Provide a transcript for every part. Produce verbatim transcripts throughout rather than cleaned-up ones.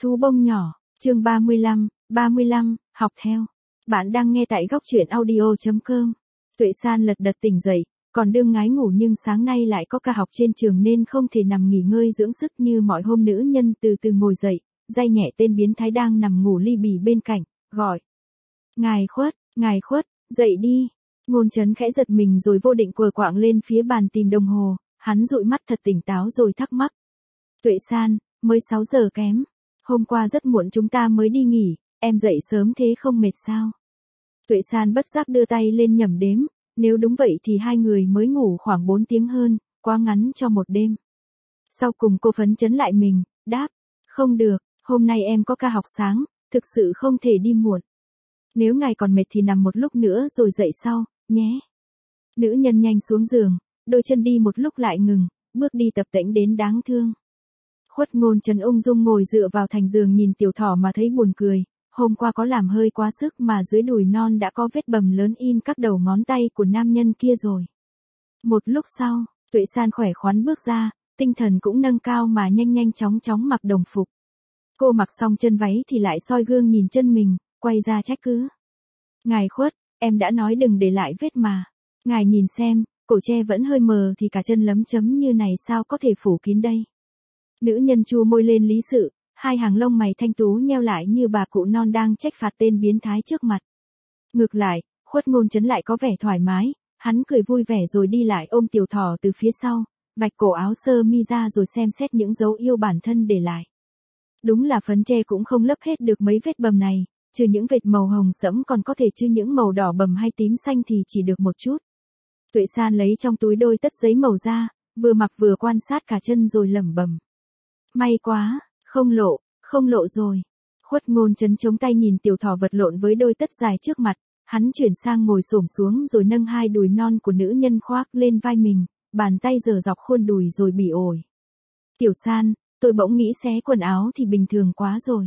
Thú bông nhỏ, chương ba mươi lăm, ba mươi lăm, học theo. Bạn đang nghe tại góc truyện audio chấm com. Tuệ San lật đật tỉnh dậy, còn đương ngái ngủ nhưng sáng nay lại có ca học trên trường nên không thể nằm nghỉ ngơi dưỡng sức như mọi hôm. Nữ nhân từ từ ngồi dậy, day nhẹ tên biến thái đang nằm ngủ li bì bên cạnh, gọi. Ngài Khuất, ngài Khuất, dậy đi. Ngôn Chấn khẽ giật mình rồi vô định quờ quạng lên phía bàn tìm đồng hồ, hắn dụi mắt thật tỉnh táo rồi thắc mắc. Tuệ San, mới sáu giờ kém. Hôm qua rất muộn chúng ta mới đi nghỉ, em dậy sớm thế không mệt sao? Tuệ San bất giác đưa tay lên nhẩm đếm, nếu đúng vậy thì hai người mới ngủ khoảng bốn tiếng hơn, quá ngắn cho một đêm. Sau cùng cô phấn chấn lại mình, đáp, không được, hôm nay em có ca học sáng, thực sự không thể đi muộn. Nếu ngài còn mệt thì nằm một lúc nữa rồi dậy sau, nhé. Nữ nhân nhanh xuống giường, đôi chân đi một lúc lại ngừng, bước đi tập tễnh đến đáng thương. Khuất Ngôn Chấn ung dung ngồi dựa vào thành giường nhìn tiểu thỏ mà thấy buồn cười, hôm qua có làm hơi quá sức mà dưới đùi non đã có vết bầm lớn in các đầu ngón tay của nam nhân kia rồi. Một lúc sau, Tuệ San khỏe khoắn bước ra, tinh thần cũng nâng cao mà nhanh nhanh chóng chóng mặc đồng phục. Cô mặc xong chân váy thì lại soi gương nhìn chân mình, quay ra trách cứ. Ngài Khuất, em đã nói đừng để lại vết mà. Ngài nhìn xem, cổ tre vẫn hơi mờ thì cả chân lấm chấm như này sao có thể phủ kín đây. Nữ nhân chu môi lên lý sự, hai hàng lông mày thanh tú nheo lại như bà cụ non đang trách phạt tên biến thái trước mặt. Ngược lại, Khuất Ngôn Chấn lại có vẻ thoải mái, hắn cười vui vẻ rồi đi lại ôm tiểu thỏ từ phía sau, vạch cổ áo sơ mi ra rồi xem xét những dấu yêu bản thân để lại. Đúng là phấn tre cũng không lấp hết được mấy vết bầm này, trừ những vệt màu hồng sẫm còn có thể chứ những màu đỏ bầm hay tím xanh thì chỉ được một chút. Tuệ San lấy trong túi đôi tất giấy màu ra, vừa mặc vừa quan sát cả chân rồi lẩm bẩm. May quá, không lộ, không lộ rồi. Khuất Ngôn Chấn chống tay nhìn tiểu thỏ vật lộn với đôi tất dài trước mặt, hắn chuyển sang ngồi xổm xuống rồi nâng hai đùi non của nữ nhân khoác lên vai mình, bàn tay giở dọc khuôn đùi rồi bỉ ổi. Tiểu San, tôi bỗng nghĩ xé quần áo thì bình thường quá rồi.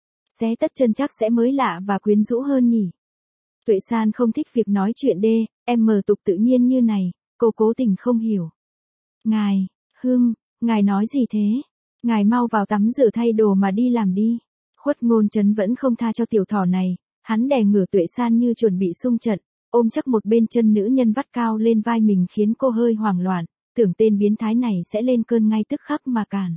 Xé tất chân chắc sẽ mới lạ và quyến rũ hơn nhỉ. Tuệ San không thích việc nói chuyện đê, em mờ tục tự nhiên như này, cô cố tình không hiểu. Ngài, hưm, ngài nói gì thế? Ngài mau vào tắm rửa thay đồ mà đi làm đi. Khuất Ngôn Chấn vẫn không tha cho tiểu thỏ này, hắn đè ngửa Tuệ San như chuẩn bị xung trận, ôm chắc một bên chân nữ nhân vắt cao lên vai mình khiến cô hơi hoảng loạn, tưởng tên biến thái này sẽ lên cơn ngay tức khắc mà cản.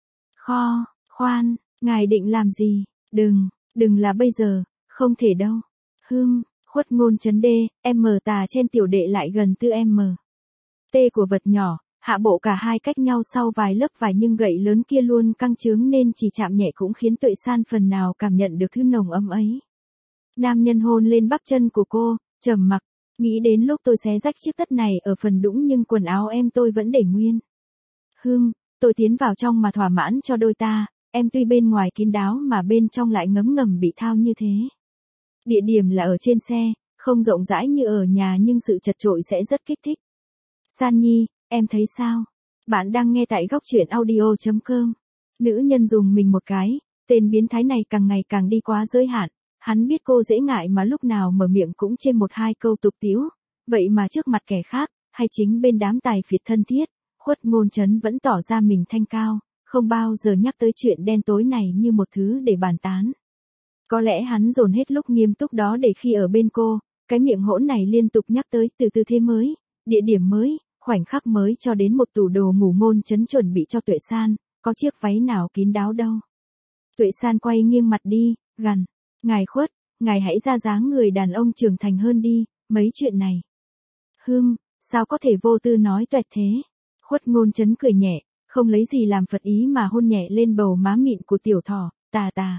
Kho, khoan, ngài định làm gì? Đừng, đừng là bây giờ, không thể đâu. Hưm, Khuất Ngôn Chấn đê, em mờ tà trên tiểu đệ lại gần tư em mờ. Tê của vật nhỏ. Hạ bộ cả hai cách nhau sau vài lớp vải nhưng gậy lớn kia luôn căng trướng nên chỉ chạm nhẹ cũng khiến Tuệ San phần nào cảm nhận được thứ nồng ấm ấy. Nam nhân hôn lên bắp chân của cô, trầm mặc, nghĩ đến lúc tôi xé rách chiếc tất này ở phần đũng nhưng quần áo em tôi vẫn để nguyên. Hưm, tôi tiến vào trong mà thỏa mãn cho đôi ta, em tuy bên ngoài kín đáo mà bên trong lại ngấm ngầm bị thao như thế. Địa điểm là ở trên xe, không rộng rãi như ở nhà nhưng sự chật chội sẽ rất kích thích. San Nhi, em thấy sao? Bạn đang nghe tại góc truyện audio chấm com. Nữ nhân dùng mình một cái, tên biến thái này càng ngày càng đi quá giới hạn, hắn biết cô dễ ngại mà lúc nào mở miệng cũng chêm một hai câu tục tĩu, vậy mà trước mặt kẻ khác, hay chính bên đám tài phiệt thân thiết, Khuất Ngôn Chấn vẫn tỏ ra mình thanh cao, không bao giờ nhắc tới chuyện đen tối này như một thứ để bàn tán. Có lẽ hắn dồn hết lúc nghiêm túc đó để khi ở bên cô, cái miệng hỗn này liên tục nhắc tới từ tư thế mới, địa điểm mới, khoảnh khắc mới cho đến một tủ đồ ngủ. Ngôn Chấn chuẩn bị cho Tuệ San, có chiếc váy nào kín đáo đâu. Tuệ San quay nghiêng mặt đi, gằn, ngài Khuất, ngài hãy ra dáng người đàn ông trưởng thành hơn đi, mấy chuyện này. Hưm, sao có thể vô tư nói toẹt thế? Khuất Ngôn Chấn cười nhẹ, không lấy gì làm phật ý mà hôn nhẹ lên bầu má mịn của tiểu thỏ, tà tà.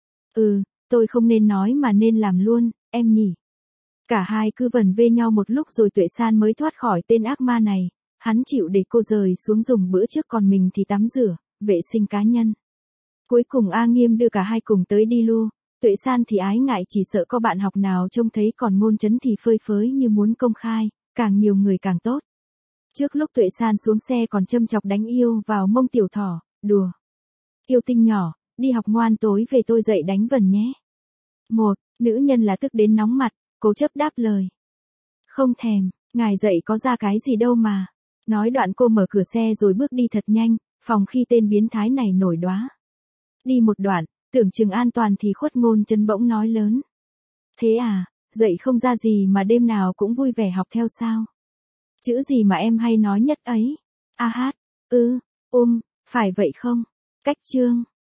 Ừ, tôi không nên nói mà nên làm luôn, em nhỉ. Cả hai cứ vần vê nhau một lúc rồi Tuệ San mới thoát khỏi tên ác ma này, hắn chịu để cô rời xuống dùng bữa trước còn mình thì tắm rửa, vệ sinh cá nhân. Cuối cùng A Nghiêm đưa cả hai cùng tới đi lu, Tuệ San thì ái ngại chỉ sợ có bạn học nào trông thấy còn Ngôn Chấn thì phơi phới như muốn công khai, càng nhiều người càng tốt. Trước lúc Tuệ San xuống xe còn châm chọc đánh yêu vào mông tiểu thỏ, đùa. Yêu tinh nhỏ, đi học ngoan tối về tôi dậy đánh vần nhé. Một, nữ nhân là tức đến nóng mặt. Cố chấp đáp lời. Không thèm, ngài dậy có ra cái gì đâu mà. Nói đoạn cô mở cửa xe rồi bước đi thật nhanh, phòng khi tên biến thái này nổi đoá. Đi một đoạn, Tưởng chừng an toàn thì Khuất Ngôn Chấn bỗng nói lớn. Thế à, dậy không ra gì mà đêm nào cũng vui vẻ học theo sao? Chữ gì mà em hay nói nhất ấy? A hát, ư, um, phải vậy không? Cách chương.